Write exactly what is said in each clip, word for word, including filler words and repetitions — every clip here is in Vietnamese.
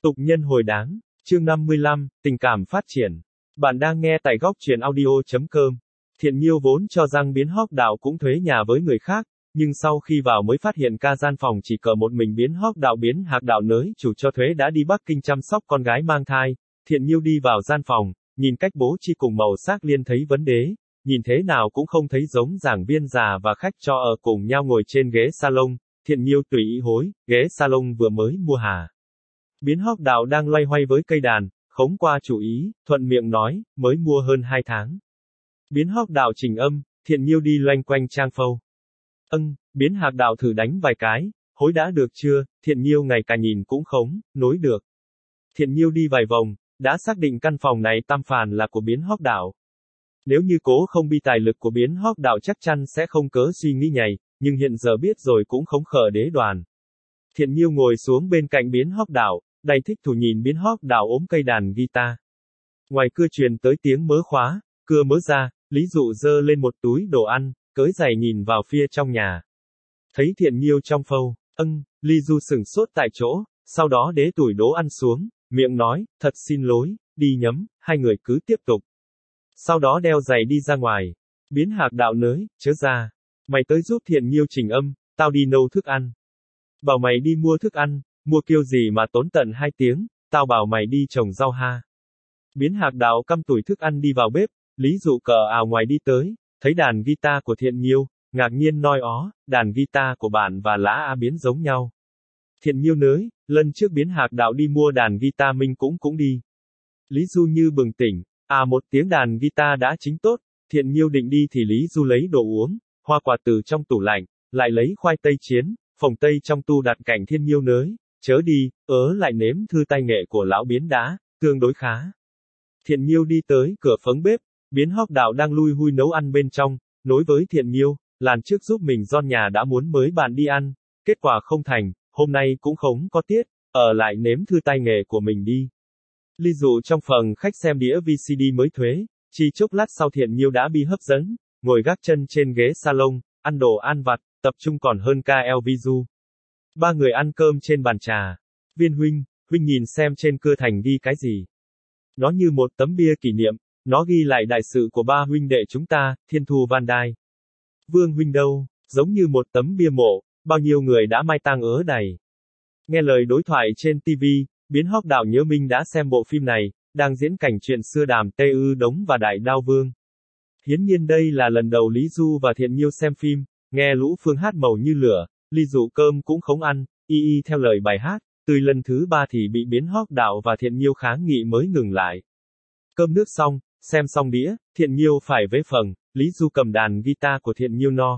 Tục nhân hồi đáng, chương năm mươi lăm, tình cảm phát triển. Bạn đang nghe tại góc truyện audio.com. Thiện Nhiêu vốn cho rằng Biến Hóc Đạo cũng thuê nhà với người khác, nhưng sau khi vào mới phát hiện ca gian phòng chỉ cờ một mình Biến Hóc Đạo Biến Hạc Đạo nới chủ cho thuế đã đi Bắc Kinh chăm sóc con gái mang thai. Thiện Nhiêu đi vào gian phòng, nhìn cách bố trí cùng màu sắc liên thấy vấn đề, nhìn thế nào cũng không thấy giống giảng viên già và khách cho ở cùng nhau ngồi trên ghế salon. Thiện Nhiêu tùy ý hối, ghế salon vừa mới mua hà. Biến Hóc Đạo đang loay hoay với cây đàn, khống qua chủ ý, thuận miệng nói, mới mua hơn hai tháng. Biến Hóc Đạo chỉnh âm, Thiện Nhiêu đi loanh quanh trang phâu. Âng, Biến Hạc Đạo thử đánh vài cái, hối đã được chưa, Thiện Nhiêu ngày cả nhìn cũng khống, nối được. Thiện Nhiêu đi vài vòng, đã xác định căn phòng này tam phàn là của Biến Hóc Đạo. Nếu như cố không bi tài lực của Biến Hóc Đạo chắc chắn sẽ không cớ suy nghĩ nhảy, nhưng hiện giờ biết rồi cũng không khờ đế đoàn. Thiện Nhiêu ngồi xuống bên cạnh Biến Hóc Đạo, đầy thích thú nhìn Biến Hóc Đạo ốm cây đàn guitar. Ngoài cưa truyền tới tiếng mớ khóa, cưa mớ ra, Lý Dụ dơ lên một túi đồ ăn, cởi giày nhìn vào phía trong nhà. Thấy Thiện Nhiêu trong phâu, âng, Lý Du sửng sốt tại chỗ, sau đó đế tủi đố ăn xuống, miệng nói, thật xin lỗi, đi nhấm, hai người cứ tiếp tục. Sau đó đeo giày đi ra ngoài. Biến Hạc Đạo nới, chớ ra. Mày tới giúp Thiện Nhiêu chỉnh âm, tao đi nấu thức ăn. Bảo mày đi mua thức ăn, mua kiêu gì mà tốn tận hai tiếng, tao bảo mày đi trồng rau ha. Biến Hạc Đạo căm tủi thức ăn đi vào bếp, Lý Dụ cờ ào ngoài đi tới, thấy đàn guitar của Thiện Nhiêu, ngạc nhiên nói ó, đàn guitar của bạn và Lã A Biến giống nhau. Thiện Nhiêu nới, lần trước Biến Hạc Đạo đi mua đàn guitar mình cũng cũng đi. Lý Du như bừng tỉnh, à một tiếng đàn guitar đã chính tốt, Thiện Nhiêu định đi thì Lý Du lấy đồ uống, hoa quả từ trong tủ lạnh, lại lấy khoai tây chiến, phồng tây trong tu đặt cạnh Thiện Nhiêu nới, chớ đi, ớ lại nếm thư tay nghệ của lão Biến đã, tương đối khá. Thiện Nhiêu đi tới cửa phấng bếp, Biến Hóc Đạo đang lui hui nấu ăn bên trong, nối với Thiện Nhiêu, làn trước giúp mình Giòn nhà đã muốn mới bạn đi ăn, kết quả không thành, hôm nay cũng không có tiết, ở lại nếm thư tay nghề của mình đi. Lý Dụ trong phòng khách xem đĩa vê xê đê mới thuế, chỉ chốc lát sau Thiện Nhiêu đã bị hấp dẫn, ngồi gác chân trên ghế salon, ăn đồ ăn vặt, tập trung còn hơn ca lờ vê du. Ba người ăn cơm trên bàn trà. Viên huynh, huynh nhìn xem trên cưa thành ghi cái gì. Nó như một tấm bia kỷ niệm, nó ghi lại đại sự của ba huynh đệ chúng ta, Thiên Thu Van Đai. Vương huynh đâu, giống như một tấm bia mộ, bao nhiêu người đã mai tang ớ đầy. Nghe lời đối thoại trên ti vi, Biến Hóc Đạo nhớ mình đã xem bộ phim này, đang diễn cảnh chuyện xưa Đàm Tê Ư Đống và Đại Đao Vương. Hiển nhiên đây là lần đầu Lý Du và Thiện Nhiêu xem phim, nghe Lũ Phương hát màu như lửa, Lý Dụ cơm cũng không ăn, y y theo lời bài hát, từ lần thứ ba thì bị Biến Hóc Đạo và Thiện Nhiêu kháng nghị mới ngừng lại. Cơm nước xong, xem xong đĩa, Thiện Nhiêu phải vế phần, Lý Du cầm đàn guitar của Thiện Nhiêu no.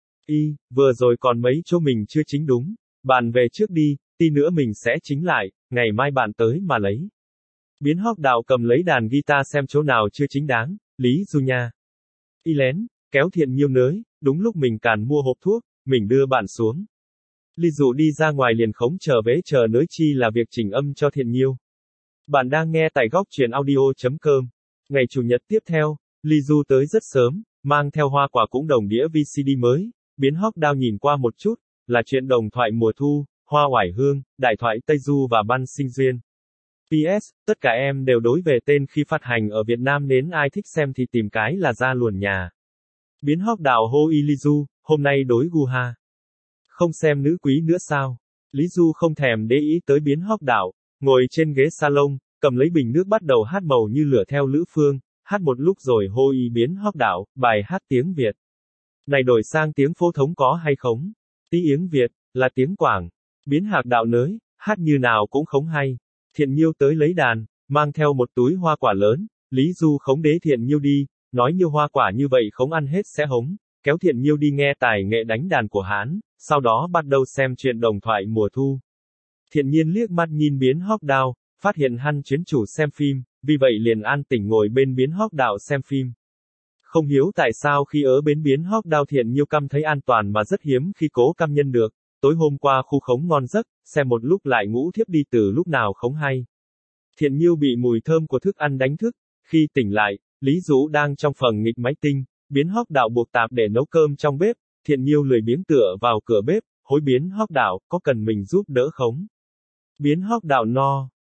Y, vừa rồi còn mấy chỗ mình chưa chính đúng, bạn về trước đi, tí nữa mình sẽ chính lại, ngày mai bạn tới mà lấy. Biến Hóc Đạo cầm lấy đàn guitar xem chỗ nào chưa chính đáng, Lý Du nha. Y lén, kéo Thiện Nhiêu nới, đúng lúc mình càn mua hộp thuốc, mình đưa bạn xuống. Lý Dụ đi ra ngoài liền khống chờ vế chờ nới chi là việc chỉnh âm cho Thiện Nhiêu. Bạn đang nghe tại góc truyện audio.com. Ngày Chủ nhật tiếp theo, Lý Du tới rất sớm, mang theo hoa quả cũng đồng đĩa vê xê đê mới, Biến Hóc Đạo nhìn qua một chút, là chuyện đồng thoại mùa thu, hoa oải hương, đại thoại Tây Du và ban sinh duyên. pê ét, tất cả em đều đối về tên khi phát hành ở Việt Nam nên ai thích xem thì tìm cái là ra luồn nhà. Biến Hóc Đạo hô y Lý Du, hôm nay đối gu ha. Không xem nữ quý nữa sao? Lý Du không thèm để ý tới Biến Hóc Đạo, ngồi trên ghế salon, cầm lấy bình nước bắt đầu hát màu như lửa theo Lữ Phương, hát một lúc rồi hô y Biến Hóc Đạo, bài hát tiếng Việt. Này đổi sang tiếng phổ thống có hay không? Tí tiếng Việt, là tiếng Quảng. Biến Hạc Đạo nới, hát như nào cũng không hay. Thiện Nhiêu tới lấy đàn, mang theo một túi hoa quả lớn, Lý Du khống đế Thiện Nhiêu đi, nói như hoa quả như vậy không ăn hết sẽ hống, kéo Thiện Nhiêu đi nghe tài nghệ đánh đàn của Hán, sau đó bắt đầu xem chuyện đồng thoại mùa thu. Thiện Nhiên liếc mắt nhìn Biến Hóc Đạo, phát hiện hắn chuyến chủ xem phim, vì vậy liền an tĩnh ngồi bên Biến Hóc Đạo xem phim. Không hiểu tại sao khi ở bên Biến Hóc Đạo Thiện Nhiêu căm thấy an toàn mà rất hiếm khi cố căm nhân được. Tối hôm qua khu khống ngon giấc, xem một lúc lại ngủ thiếp đi từ lúc nào không hay. Thiện Nhiêu bị mùi thơm của thức ăn đánh thức, khi tỉnh lại, Lý Dũ đang trong phòng nghịch máy tinh, Biến Hóc Đạo buộc tạp để nấu cơm trong bếp, Thiện Nhiêu lười biếng tựa vào cửa bếp, hối Biến Hóc Đạo, có cần mình giúp đỡ không? Biến Hóc Đạo no,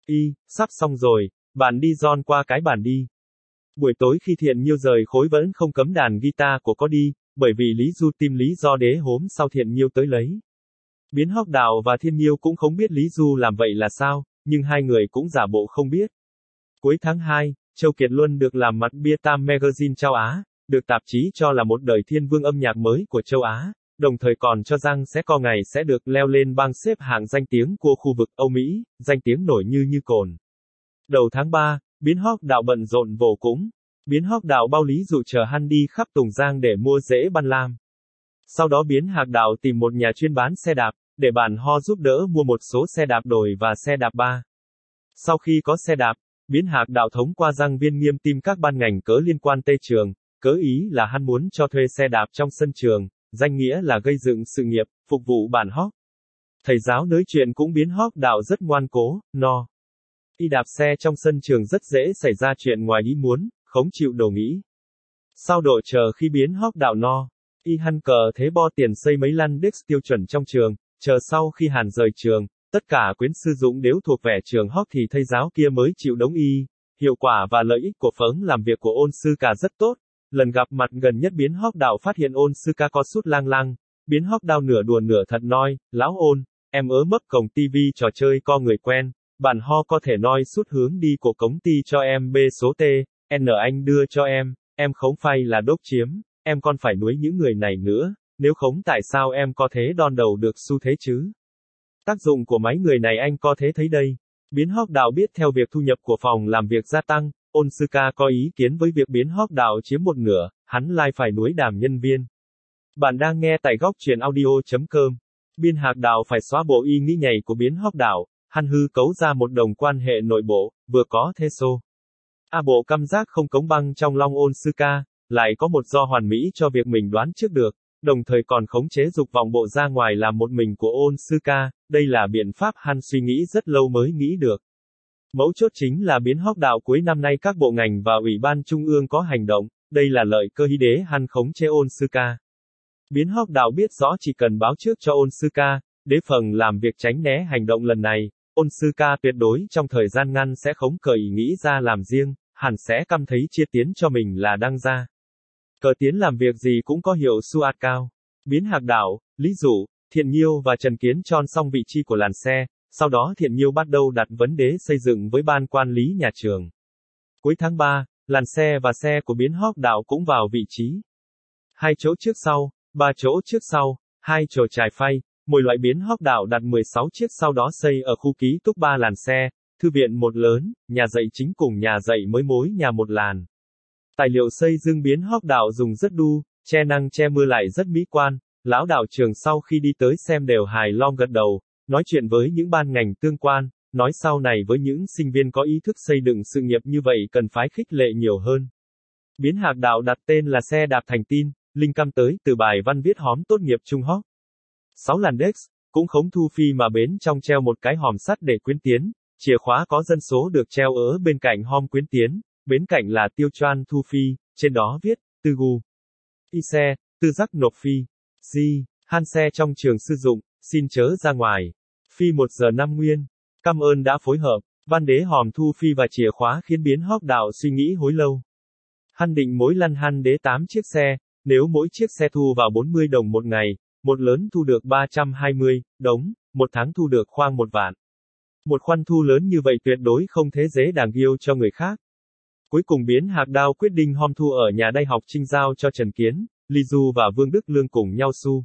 Y, sắp xong rồi, bạn đi John qua cái bàn đi. Buổi tối khi Thiện Nhiêu rời khối vẫn không cấm đàn guitar của có đi, bởi vì Lý Du tìm lý do đế hốm sau Thiện Nhiêu tới lấy. Biến Hóc Đạo và Thiên Nhiêu cũng không biết Lý Du làm vậy là sao, nhưng hai người cũng giả bộ không biết. Cuối tháng hai, Châu Kiệt Luân được làm mặt bia Time Magazine châu Á, được tạp chí cho là một đời thiên vương âm nhạc mới của châu Á, đồng thời còn cho rằng sẽ có ngày sẽ được leo lên bảng xếp hạng danh tiếng của khu vực Âu Mỹ, danh tiếng nổi như như cồn. Đầu tháng ba, Biến Hóc Đạo bận rộn vô cùng. Biến Hóc Đạo bao Lý Dụ chờ hắn đi khắp Tùng Giang để mua rễ ban lam. Sau đó Biến Hạc Đạo tìm một nhà chuyên bán xe đạp, để bạn ho giúp đỡ mua một số xe đạp đồi và xe đạp ba. Sau khi có xe đạp, Biến Hạc Đạo thống qua răng Viên Nghiêm tìm các ban ngành cớ liên quan Tây Trường, cớ ý là hắn muốn cho thuê xe đạp trong sân trường, danh nghĩa là gây dựng sự nghiệp, phục vụ bản Hóc. Thầy giáo nói chuyện cũng Biến Hóc Đạo rất ngoan cố, no. Y đạp xe trong sân trường rất dễ xảy ra chuyện ngoài ý muốn, không chịu đồ nghĩ. Sau độ chờ khi Biến Hóc Đạo no, Y hăn cờ thế bo tiền xây mấy lăn đích tiêu chuẩn trong trường, chờ sau khi Hàn rời trường, tất cả quyến sư dũng đều thuộc về trường Hóc thì thầy giáo kia mới chịu đóng Y. Hiệu quả và lợi ích của phấn làm việc của ôn sư ca rất tốt. Lần gặp mặt gần nhất Biến Hóc Đạo phát hiện ôn sư ca có sút lang lang. Biến Hóc Đạo nửa đùa nửa thật nói, lão ôn, em ớ mấp cổng tivi trò chơi co người quen. Bạn ho có thể nói sút hướng đi của cống ti cho em B số T, N anh đưa cho em, em không phải là đốc chiếm, em còn phải nuối những người này nữa, nếu không tại sao em có thế đòn đầu được xu thế chứ? Tác dụng của mấy người này anh có thế thấy đây. Biến Hóc Đạo biết theo việc thu nhập của phòng làm việc gia tăng, ôn sư ca có ý kiến với việc Biến Hóc Đạo chiếm một nửa, hắn lại phải nuối đàm nhân viên. Bạn đang nghe tại góc truyện audio.com. Biến Hạc Đạo phải xóa bộ ý nghĩ nhảy của Biến Hóc Đạo. Hắn hư cấu ra một đồng quan hệ nội bộ, vừa có thế xô. A bộ căm giác không cống băng trong long ôn sư ca, lại có một do hoàn mỹ cho việc mình đoán trước được, đồng thời còn khống chế dục vọng bộ ra ngoài làm một mình của ôn sư ca, đây là biện pháp hắn suy nghĩ rất lâu mới nghĩ được. Mấu chốt chính là Biến Hóc Đạo cuối năm nay các bộ ngành và ủy ban trung ương có hành động, đây là lợi cơ hy đế hắn khống chế ôn sư ca. Biến Hóc Đạo biết rõ chỉ cần báo trước cho ôn sư ca, đế phần làm việc tránh né hành động lần này. Ôn sư ca tuyệt đối trong thời gian ngắn sẽ không cờ ý nghĩ ra làm riêng, hẳn sẽ căm thấy chia tiến cho mình là đăng ra. Cờ tiến làm việc gì cũng có hiệu suất cao. Biến Hạc Đạo, Lý Dụ, Thiện Nhiêu và Trần Kiến chọn xong vị trí của làn xe, sau đó Thiện Nhiêu bắt đầu đặt vấn đề xây dựng với ban quản lý nhà trường. Cuối tháng ba, làn xe và xe của Biến Hóc Đạo cũng vào vị trí. Hai chỗ trước sau, ba chỗ trước sau, hai chỗ trải phay. Mỗi loại Biến Hóc Đạo đặt mười sáu chiếc sau đó xây ở khu ký túc ba làn xe, thư viện một lớn, nhà dạy chính cùng nhà dạy mới mối nhà một làn. Tài liệu xây dựng Biến Hóc Đạo dùng rất đu, che nắng che mưa lại rất mỹ quan, lão đạo trường sau khi đi tới xem đều hài lòng gật đầu, nói chuyện với những ban ngành tương quan, nói sau này với những sinh viên có ý thức xây dựng sự nghiệp như vậy cần phải khích lệ nhiều hơn. Biến Hạc Đạo đặt tên là xe đạp thành tin, linh cảm tới từ bài văn viết hóm tốt nghiệp Trung Hóc. sáu làn Dex, cũng không thu phi mà bến trong treo một cái hòm sắt để quyến tiến, chìa khóa có dân số được treo ở bên cạnh hòm quyến tiến, bên cạnh là tiêu choan thu phi, trên đó viết, tư gu. Y xe, tư giác nộp phi. Di, han xe trong trường sử dụng, xin chớ ra ngoài. Phi một giờ năm nguyên. Cảm ơn đã phối hợp, văn đế hòm thu phi và chìa khóa khiến Biến Hóc Đạo suy nghĩ hối lâu. Hắn định mỗi lăn hắn đế tám chiếc xe, nếu mỗi chiếc xe thu vào bốn mươi đồng một ngày. Một lớn thu được ba trăm hai mươi đồng, một tháng thu được khoang một vạn. Một khoản thu lớn như vậy tuyệt đối không thế dễ dàng yêu cho người khác. Cuối cùng Biến Hạc Đạo quyết định hôm thu ở nhà đại học Trinh giao cho Trần Kiến, Lý Du và Vương Đức Lương cùng nhau su.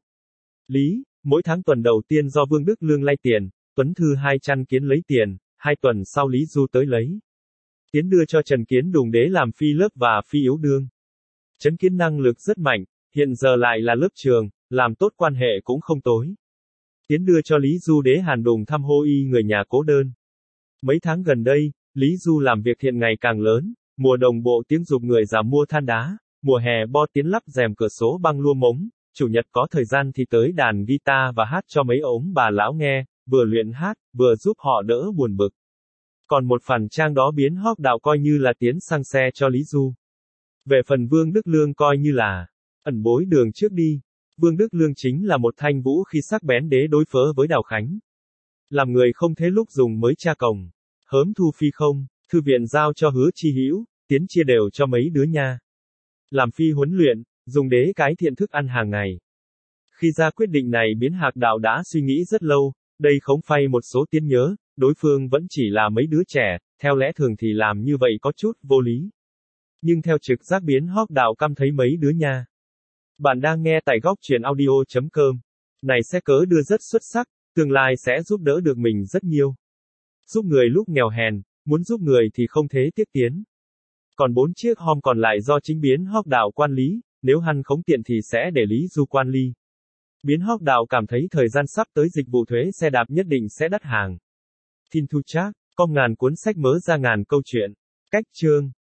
Lý, mỗi tháng tuần đầu tiên do Vương Đức Lương lay tiền, tuần thứ hai Trần Kiến lấy tiền, hai tuần sau Lý Du tới lấy. Tiến đưa cho Trần Kiến đùng đế làm phi lớp và phi yếu đương. Trần Kiến năng lực rất mạnh, hiện giờ lại là lớp trường. Làm tốt quan hệ cũng không tối. Tiến đưa cho Lý Du đế Hàn Đùng thăm hô y người nhà cố đơn. Mấy tháng gần đây, Lý Du làm việc thiện ngày càng lớn, mùa đồng bộ tiếng dục người già mua than đá, mùa hè bo tiến lắp rèm cửa số băng lua mống, chủ nhật có thời gian thì tới đàn guitar và hát cho mấy ống bà lão nghe, vừa luyện hát, vừa giúp họ đỡ buồn bực. Còn một phần trang đó Biến Hóc Đạo coi như là tiến sang xe cho Lý Du. Về phần Vương Đức Lương coi như là ẩn bối đường trước đi. Vương Đức Lương chính là một thanh vũ khi sắc bén đế đối phó với Đào Khánh. Làm người không thế lúc dùng mới tra cồng. Hớm thu phi không, thư viện giao cho Hứa Chi Hữu, tiến chia đều cho mấy đứa nha. Làm phi huấn luyện, dùng đế cái thiện thức ăn hàng ngày. Khi ra quyết định này Biến Hạc Đạo đã suy nghĩ rất lâu, đây không phải một số tiên nhớ, đối phương vẫn chỉ là mấy đứa trẻ, theo lẽ thường thì làm như vậy có chút vô lý. Nhưng theo trực giác Biến Hóc Đạo cảm thấy mấy đứa nha. Bạn đang nghe tại góc truyện audio.com. Này sẽ cớ đưa rất xuất sắc, tương lai sẽ giúp đỡ được mình rất nhiều. Giúp người lúc nghèo hèn, muốn giúp người thì không thế tiếc tiến. Còn bốn chiếc hom còn lại do chính Biến Hóc Đạo quản lý, nếu hắn không tiện thì sẽ để Lý Du quản lý. Biến Hóc Đạo cảm thấy thời gian sắp tới dịch vụ thuế xe đạp nhất định sẽ đắt hàng. Tin thu chắc, có ngàn cuốn sách mớ ra ngàn câu chuyện. Cách chương